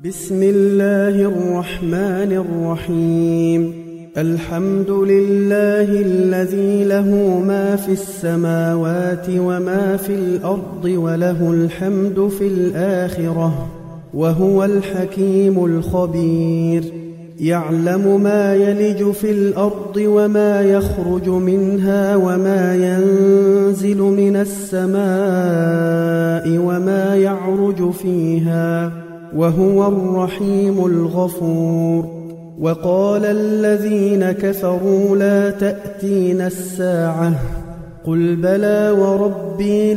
بسم الله الرحمن الرحيم. الحمد لله الذي له ما في السماوات وما في الأرض وله الحمد في الآخرة وهو الحكيم الخبير. يعلم ما يلج في الأرض وما يخرج منها وما ينزل من السماء وما يعرج فيها وهو الرحيم الغفور. وقال الذين كفروا لا تأتينا الساعة قل بلى وربي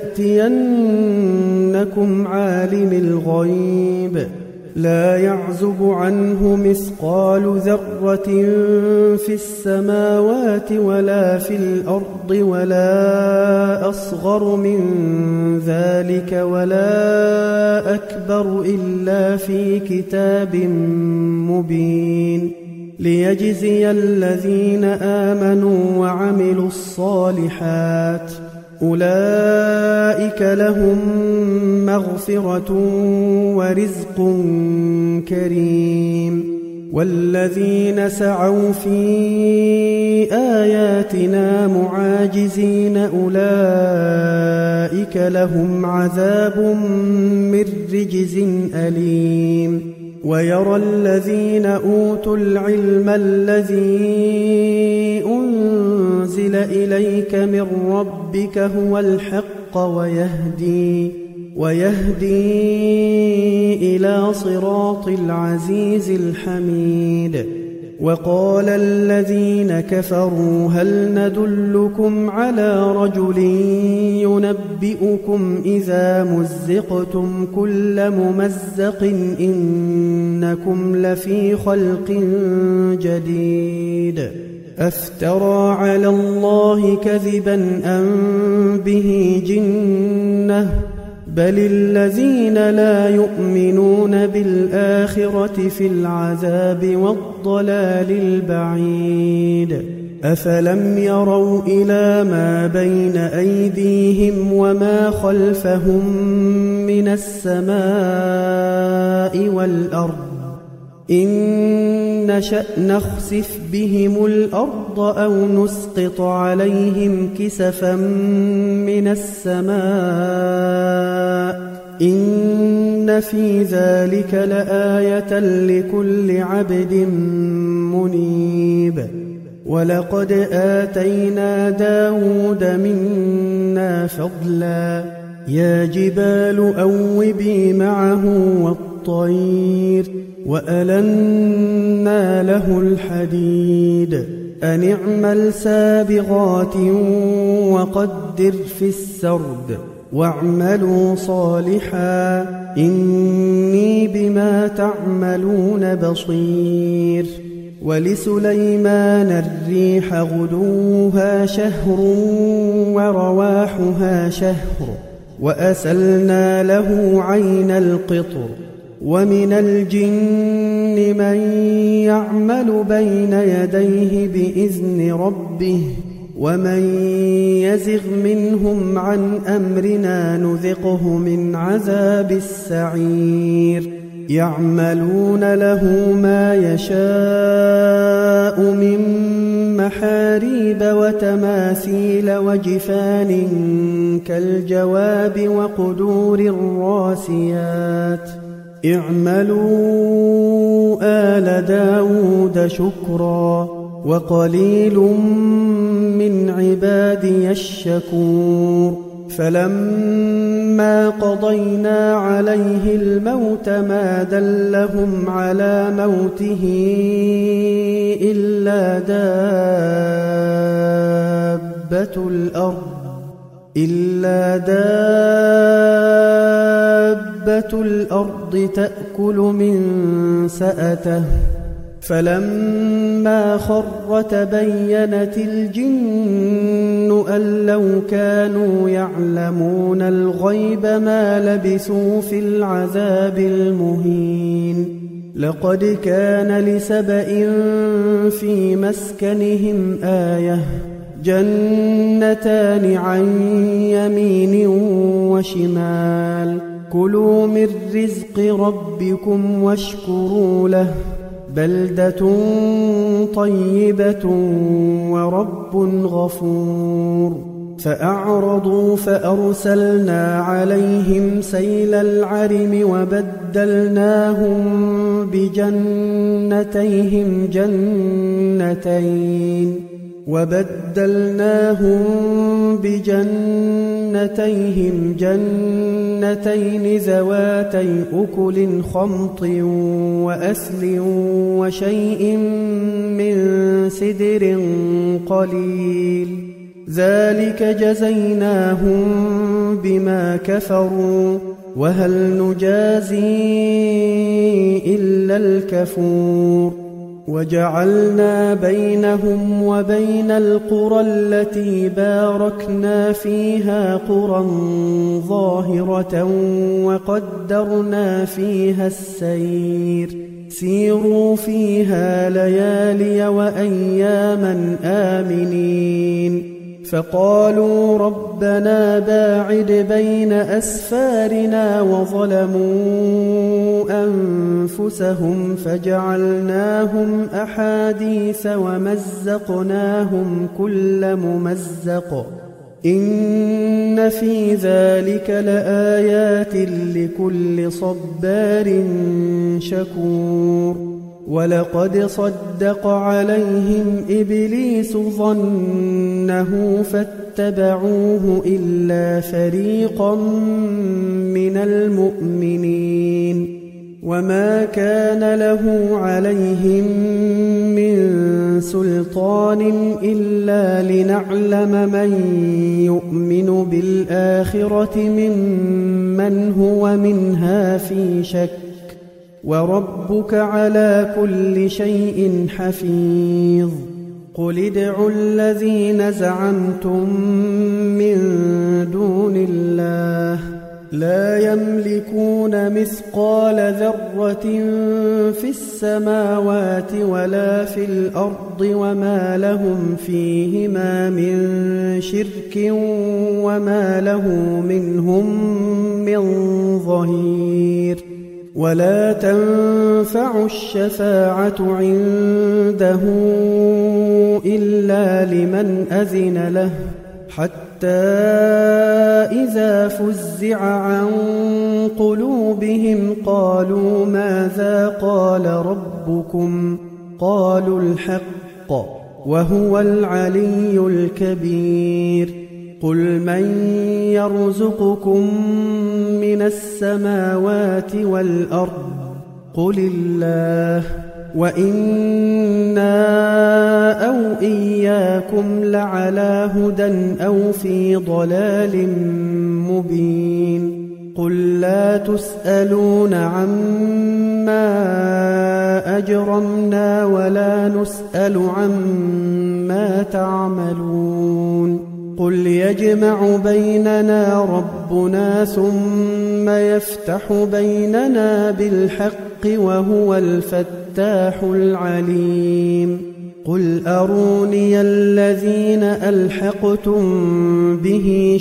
لتأتينكم عالم الغيب لا يعزب عنه مثقال ذرة في السماوات ولا في الأرض ولا أصغر من ذلك ولا أكبر إلا في كتاب مبين ليجزي الذين آمنوا وعملوا الصالحات أولئك لهم مغفرة ورزق كريم. والذين سعوا في آياتنا معاجزين أولئك لهم عذاب من رجز أليم. ويرى الذين أوتوا العلم الذي أنزل إليك من ربك هو الحق ويهدي إلى صراط العزيز الحميد. وقال الذين كفروا هل ندلكم على رجل ينبئكم إذا مزقتم كل ممزق إنكم لفي خلق جديد أفترى على الله كذبا أم به جنة بل الذين لا يؤمنون بالآخرة في العذاب والضلال البعيد. أفلم يروا إلى ما بين أيديهم وما خلفهم من السماء والأرض إن نشأ نخسف بهم الأرض أو نسقط عليهم كسفا من السماء إن في ذلك لآية لكل عبد منيب. ولقد آتينا داود منا فضلا يا جبال أوبي معه والطير وألنا له الحديد أن اعمل سابغات وقدر في السرد واعملوا صالحا إني بما تعملون بصير. ولسليمان الريح غدوها شهر ورواحها شهر وأسلنا له عين القطر. ومن الجن من يعمل بين يديه بإذن ربه ومن يزغ منهم عن أمرنا نذقه من عذاب السعير. يعملون له ما يشاء من محاريب وتماثيل وجفان كالجواب وقدور الراسيات اعملوا آل داود شكرا وقليل من عبادي الشكور. فلما قضينا عليه الموت ما دلهم على موته إلا دابة الأرض تأكل من سأته فلما خر تبينت الجن أن لو كانوا يعلمون الغيب ما لبثوا في العذاب المهين. لقد كان لسبإ في مسكنهم آية جنتان عن يمين وشمال كلوا من رزق ربكم واشكروا له بلدة طيبة ورب غفور فأعرضوا فأرسلنا عليهم سيل العرم وبدلناهم بجنتيهم جنتين ذواتي أكل خمط وأسل وشيء من سدر قليل ذلك جزيناهم بما كفروا وهل نجازي إلا الكفور وجعلنا بينهم وبين القرى التي باركنا فيها قرى ظاهرة وقدرنا فيها السير سيروا فيها ليالي وأياما آمنين فقالوا ربنا باعد بين أسفارنا وظلموا أنفسهم فجعلناهم أحاديث ومزقناهم كل ممزق إن في ذلك لآيات لكل صبار شكور ولقد صدق عليهم إبليس ظنه فاتبعوه إلا فريقا من المؤمنين وما كان له عليهم من سلطان إلا لنعلم من يؤمن بالآخرة ممن هو منها في شك وربك على كل شيء حفيظ قل ادعوا الذين زعمتم من دون الله لا يملكون مثقال ذرة في السماوات ولا في الأرض وما لهم فيهما من شرك وما له منهم من ظهير ولا تنفع الشفاعة عنده إلا لمن أذن له حتى إذا فزع عن قلوبهم قالوا ماذا قال ربكم قالوا الحق وهو العلي الكبير قل من يرزقكم من السماوات والأرض قل الله وإنا أو إياكم لعلى هدى أو في ضلال مبين قل لا تسألون عما أجرمنا ولا نسأل عما تعملون قل يجمع بيننا ربنا ثم يفتح بيننا بالحق وهو الفتاح العليم قل أروني الذين ألحقتم به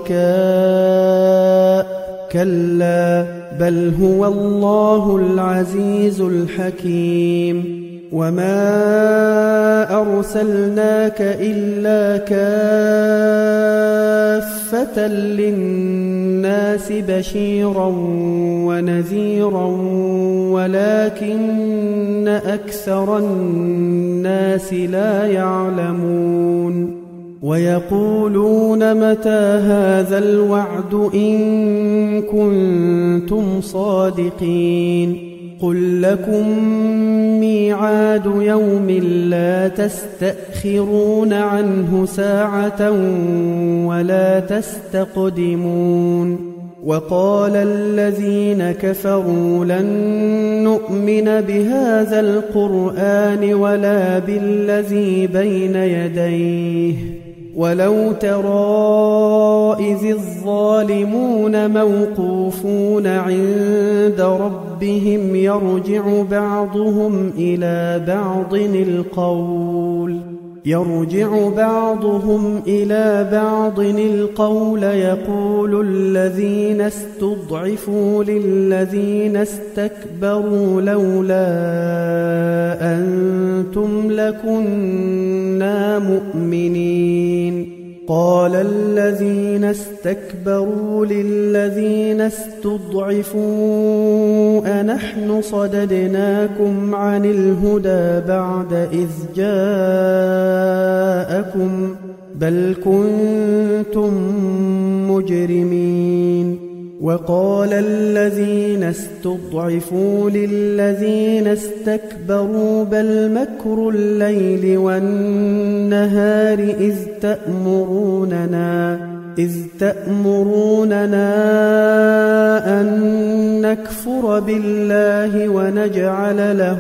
شركاء كلا بل هو الله العزيز الحكيم وما أرسلناك إلا كافة للناس بشيرا ونذيرا ولكن أكثر الناس لا يعلمون ويقولون متى هذا الوعد إن كنتم صادقين قل لكم ميعاد يوم لا تستأخرون عنه ساعة ولا تستقدمون وقال الذين كفروا لن نؤمن بهذا القرآن ولا بالذي بين يديه ولو ترى إذ الظالمون موقوفون عند ربهم يرجع بعضهم إلى بعض القول يرجع بعضهم إلى بعض القول يقول الذين استضعفوا للذين استكبروا لولا أنتم لكنا مؤمنين قال الذين استكبروا للذين استضعفوا أنحن صددناكم عن الهدى بعد إذ جاءكم بل كنتم مجرمين وقال الذين استضعفوا للذين استكبروا بل مكر الليل والنهار إذ تأمروننا أن نكفر بالله ونجعل له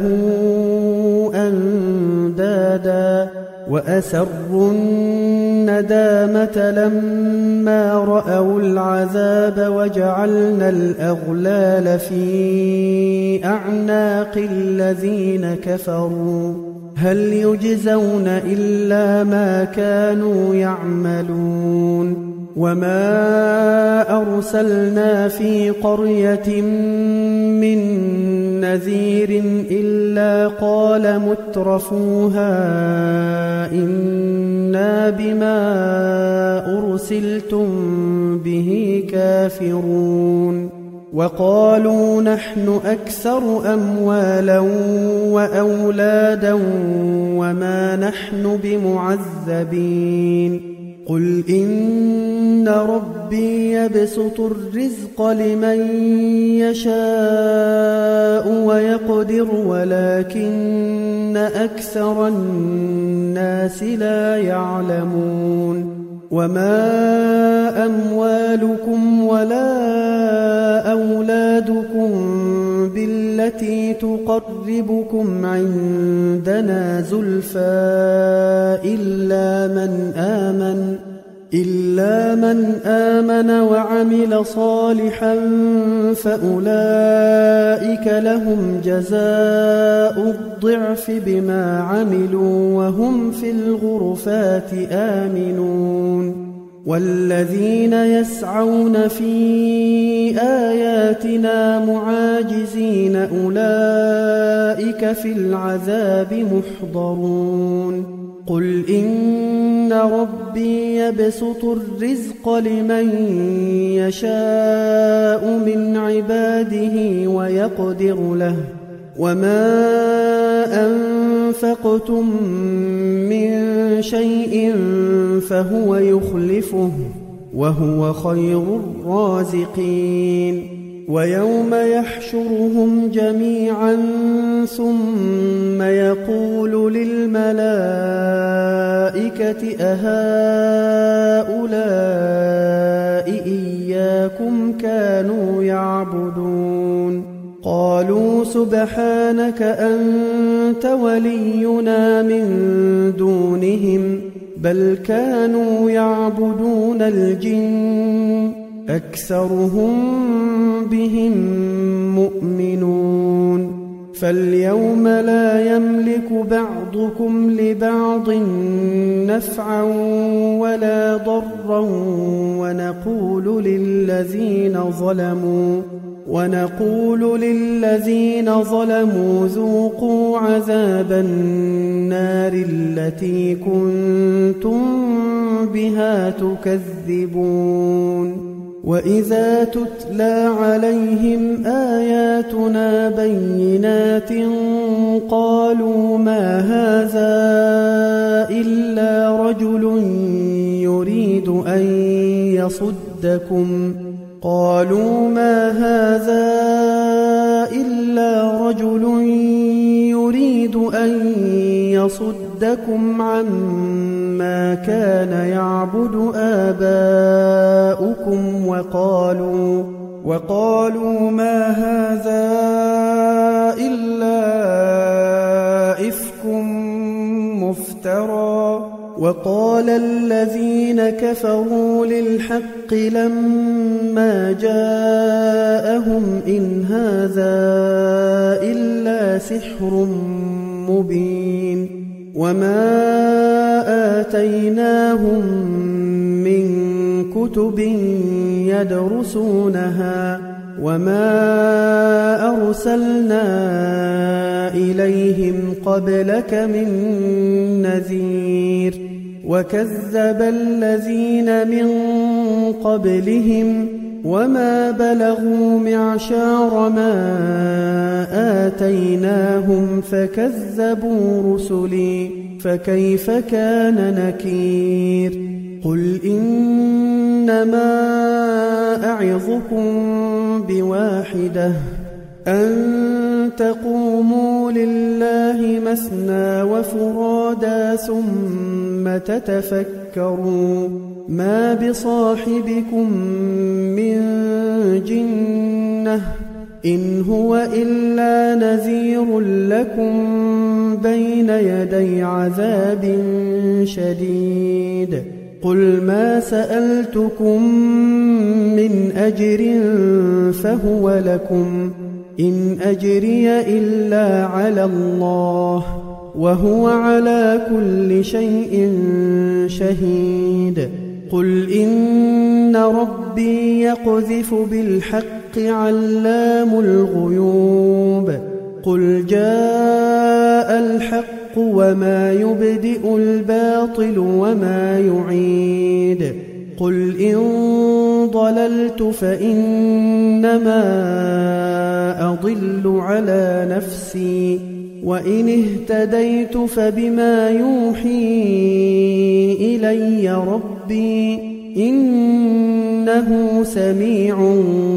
أندادا وأسروا الندامة لما رأوا العذاب وجعلنا الأغلال في أعناق الذين كفروا هل يجزون إلا ما كانوا يعملون وما أرسلنا في قرية من نذير إلا قال مترفوها إنا بما أرسلتم به كافرون وقالوا نحن أكثر أموالا وأولادا وما نحن بمعذبين قل إن ربي يبسط الرزق لمن يشاء ويقدر ولكن أكثر الناس لا يعلمون وما أموالكم ولا أولادكم بالتي تقربكم عندنا زلفى إلا من آمن وعمل صالحا فأولئك لهم جزاء الضعف بما عملوا وهم في الغرفات آمنون والذين يسعون في آياتنا معاجزين أولئك في العذاب محضرون قل إن ربي يبسط الرزق لمن يشاء من عباده ويقدر له وما أنفقتم من شيء فهو يخلفه وهو خير الرازقين ويوم يحشرهم جميعا ثم يقول للملائكة أهؤلاء إياكم كانوا يعبدون قالوا سبحانك أنت ولينا من دونهم بل كانوا يعبدون الجن أكثرهم بهم مؤمنون فاليوم لا يملك بعضكم لبعض نفعا ولا ضرا ونقول للذين ظلموا ذوقوا عذاب النار التي كنتم بها تكذبون وإذا تتلى عليهم آياتنا بينات قالوا ما هذا إلا رجل يريد أن يصدكم عما كان يعبد آباؤكم وقالوا ما هذا إلا إفك مفترى وقال الذين كفروا للحق لما جاءهم إن هذا إلا سحر مبين وما آتيناهم من كتب يدرسونها وما أرسلنا إليهم قبلك من نذير وكذب الذين من قبلهم وما بلغوا معشار ما آتيناهم فكذبوا رسلي فكيف كان نكير قل إنما أعظكم بواحدة أن تقوموا لله مثنى وفرادا ثم تتفكروا ما بصاحبكم من جنة إن هو إلا نذير لكم بين يدي عذاب شديد قل ما سألتكم من أجر فهو لكم إن أجري إلا على الله وهو على كل شيء شهيد قل إن ربي يقذف بالحق علام الغيوب قل جاء الحق وما يبدئ الباطل وما يعيد قل إن ضللت فإنما أضل على نفسي وإن اهتديت فبما يوحي إلي ربي إنه سميع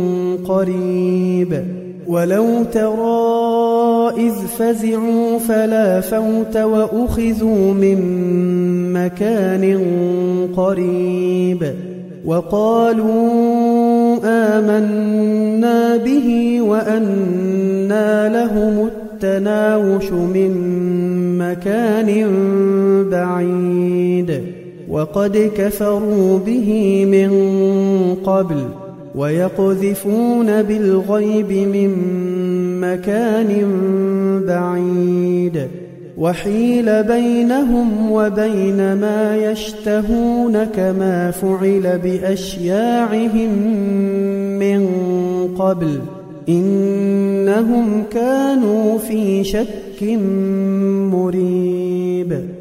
قريب ولو ترى إذ فزعوا فلا فوت وأخذوا من مكان قريب وقالوا آمنا به وأنى لهم التناوش من مكان بعيد وقد كفروا به من قبل ويقذفون بالغيب من مكان بعيد وحيل بينهم وبين ما يشتهون كما فعل بأشياعهم من قبل إنهم كانوا في شك مريب